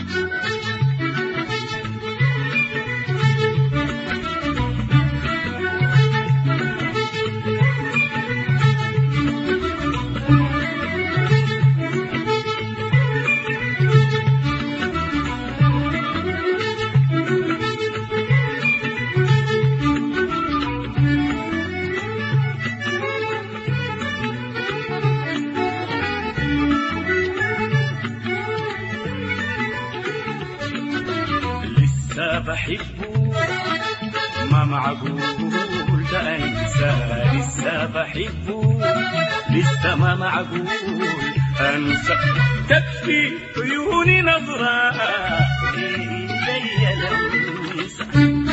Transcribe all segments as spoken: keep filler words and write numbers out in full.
بحبه ما معقول ده انسى، لسه بحبه لسه ما معقول انسى. تكفي عيوني نظرة ليا لمسة،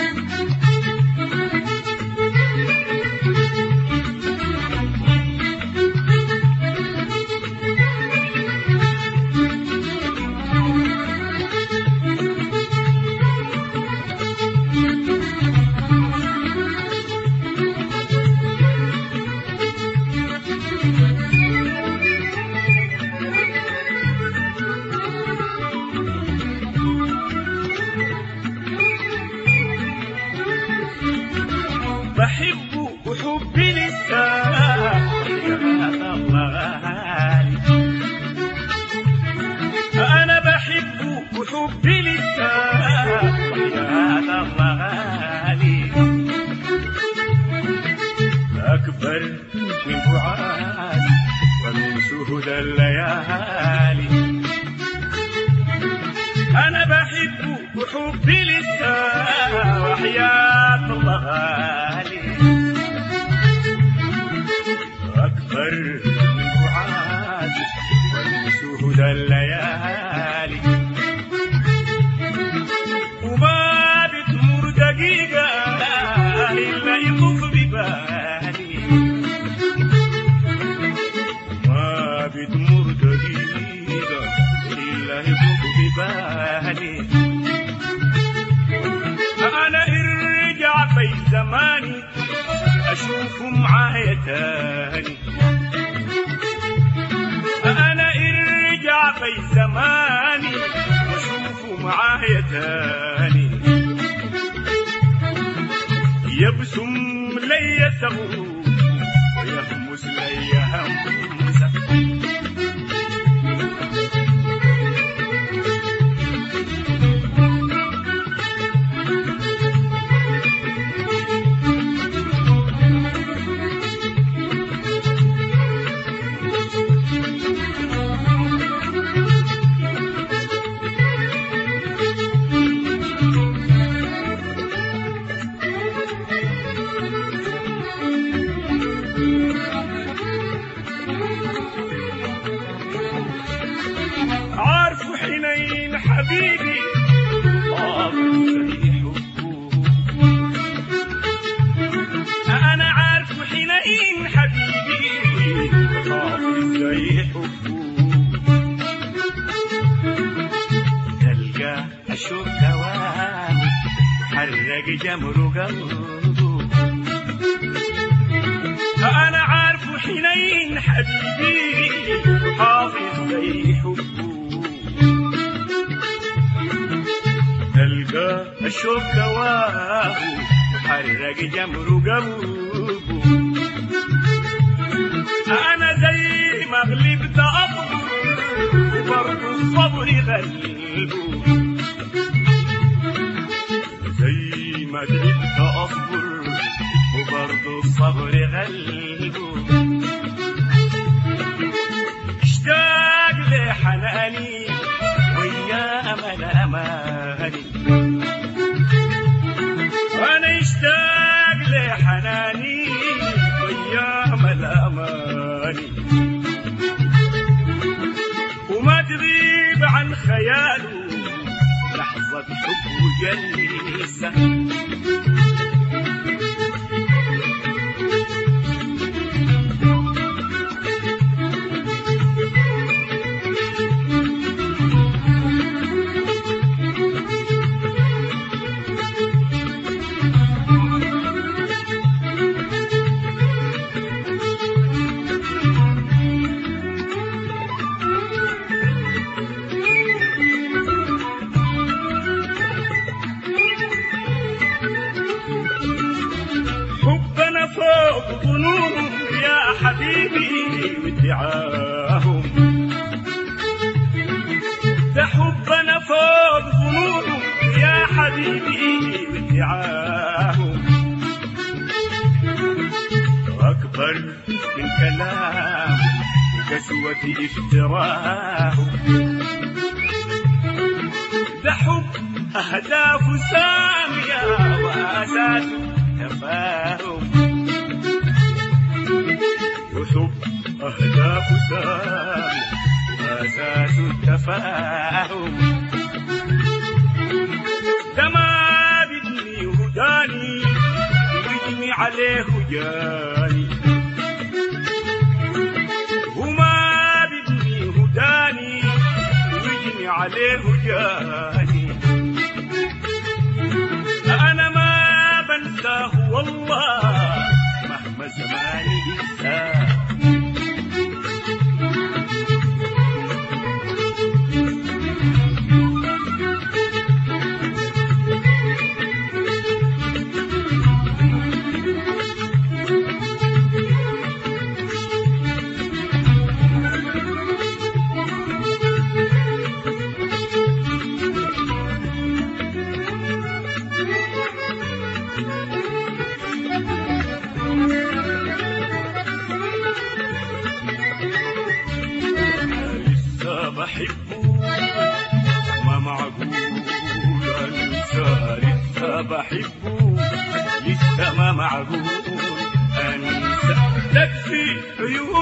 بحبه وحبي لسه يا الله غالي. أنا بحبه وحبي لسه يا الله غالي. أكبر من بعادي ومن شهود الليالي. أنا بحبه وحبي لسه وحياة الله غالي. أكبر من بعادي ومن شهود الليالي. وما بتمر دقيقة إلا يطوف ببالي. ما بتمر دقيقة إلا يطوف ببالي. أنا ارجع في زماني أشوفه معايا تاني. أنا ارجع في زماني وأشوفه معايا تاني. يبسم لي سغور ويهمس لي همسة. عارفه حنين حبيبي طابع زي حبه. أنا عارفه حنين حبيبي طابع زي حبه. تلقى أشوف دوامي حرق جمر قلبه. أنا عارفه حنين حبيبي حافظ زي حبه. تلقى الشوق دواه حرق جمر قلبه. أنا زي ما غلبت أصبر وبرضه الصبر غلبه. زي ما غلبت أصبر وبرضه الصبر غلبه. اشتاق لحناني ويا أمل أماني. أنا اشتاق لحناني ويا أمل أماني. وما تغيب عن خياله لحظة حب وجلسة. حبيبي وادعاهم، ده حبنا فوق ظنونهم يا حبيبي وادعاهم، أكبر من كلام وقسوة افتراهم، ده حب أهداف سامية وأساس تفاهم، وحب أهداف سامية وأساس التفاهم، ده ما بدني هداني ويجني عليه جاني، وما بدني هداني ويجني عليه جاني، أنا ما بنساه والله مهما زماني إنساه. بحبه ما معقول أنسى، لسه بحبه لسه ما معقول أنسى، تكفي عيون